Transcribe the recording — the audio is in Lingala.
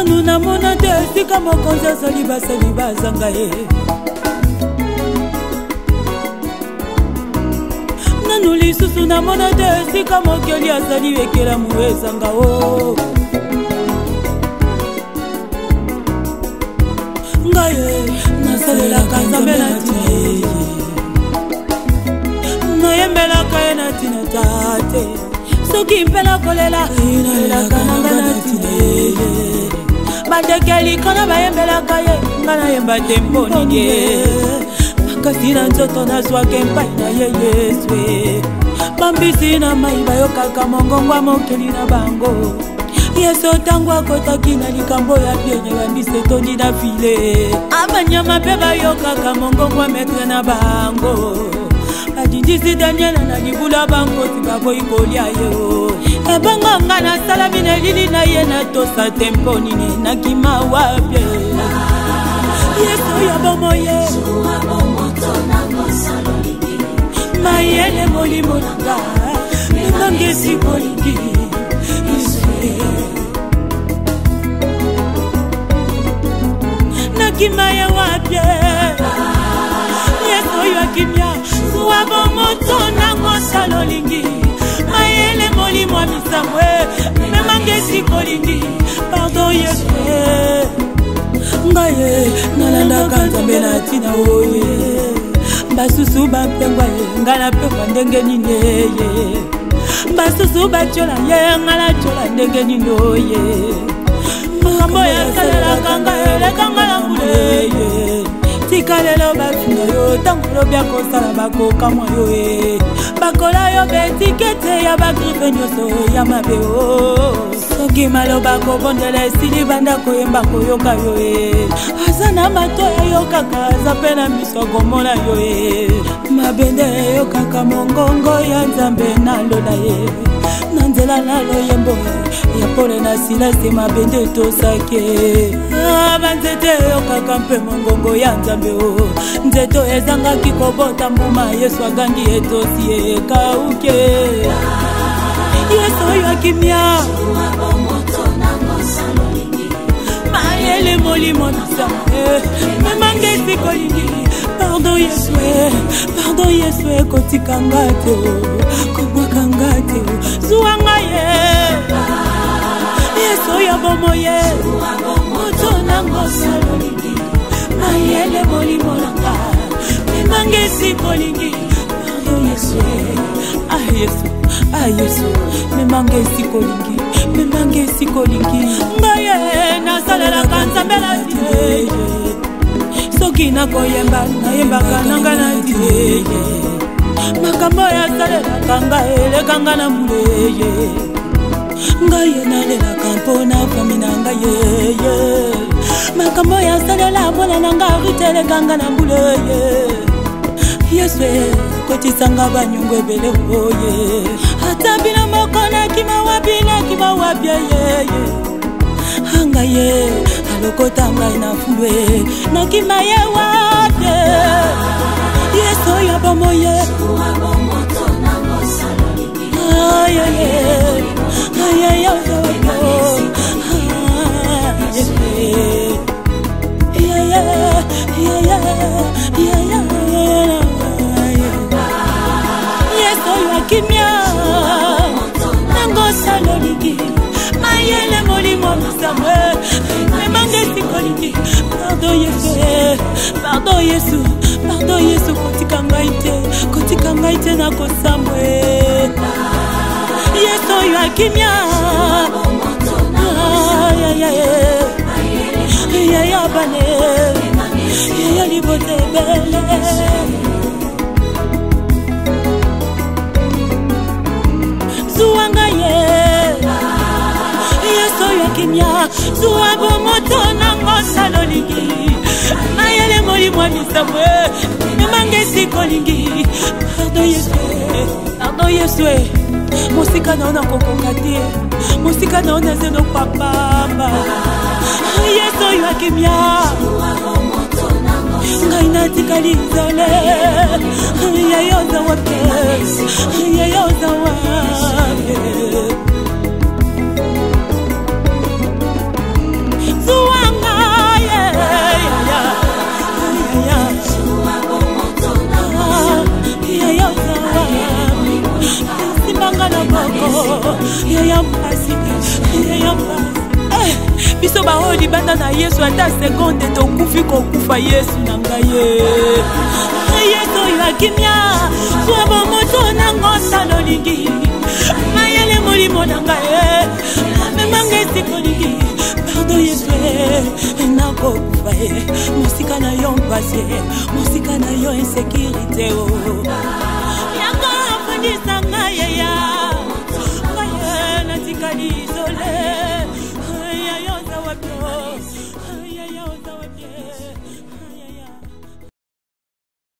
nanu na mona te esika mokonzi azali basali bazanga ye nanu lisusu na mona te esika mokeli azali ekela muezanga o ngaye nasalelaka nzambe na tina ye nayembelaka ye na tina tate soki mpela kolela nalelaka nanga na tina ye bandekeli kana bayembelaka ye nga nayemba te mponi ye makasi na nzoto nazwaka epai na ye Yesu bambisi na mai bayokaka mongongwa mokeli na bango Yesu tango akotaki na likambo ya bienye bandise tondi na file abanyama mpe bayokaka mongongwa metre na bango adindisi Daniel na libula bango tibaboyi kolia yo ebongo nga nasala bino elili na ye natosa te mpo nini nakima wapye Yesu ya bomoye mayele molimo nanga nangesi kolingi nakima ye wapye Yesu ya kimya wabo moto nango salolingi mayele molimo misamwe memangesi kolingi pardon Yesu ngaye nalandaka nzambe na tina oye basusu bapengwa ye ngala pengwa ndenge nini ye basusu batyola ye ngala tyola ndenge nini oye makambo yasalelaka nga elekanga na mbule ye tika lelo bafinga yo tango lobi akosala bakokamwa yo e bakola yo betikete ya bagrife nyonso ya mabe o soki maloba kobondela esili banda koyemba koyoka yo e aza na matoya yo kaka aza mpe na miso akomona yo e mabende eyokaka mongongo ya nzambe nalola ye na nzela naloyembo ya pole na silasi mabende tosake banzete eyokaka mpe mongongo ya nzambe o nzeto ezangaki kobota mbuma Yesu agangi etosi ekauke Yesu oyo akimia mayele molimo nzambe memangesi kolingi pardon Yesu ekotikanga te kobwakanga te zuwanga ye Yesu oyo bomoye moto nango salolingi mayele molimo nanga memangesi kolingi pardon Yesu Yesu memangesi kolingi ngaye nasalelaka nzambe na tina soki nakoyemba nayembaka nanga na tina makambo yasalelaka nga elekanga na mbule ngaye nalelaka mpona fami na nga ye makambo yasalela mwana na nga ritelekanga na mbule Yesu kotisanga banyungu ebele oye ata bino moko nakima wapi ye anga ye alokota ngai na fulwe nakima ye wapi Yesu ya bomoye kimya nango salolingi mayele molimo misamwe memangesi kolingi pardon Yesu kotika ngai te na kosamwe Yesu oyo akimya ya bane ya libote bele zuwanga ye Yesu oyo akimya zuwabo moto nango salolingi mayele molimo misamwe memangesi kolingi pardon Yesu mosika na ona kokoka te mosika na ona zeno papamba Yesu oyo akimya ngai natikali nzale yayoza wape biso bao libanda na Yesu ata seconde tokufi kokufa Yesu na ngai Yesu yakimya kwa bomoto na ngosa lolingi mayele molimo na ngai memanga sikolingi pardon Yesu na kokufa musika na yo mpase musika na yo insécurité yanga afundisa ngai ya natikali isolé ya yo zawabyo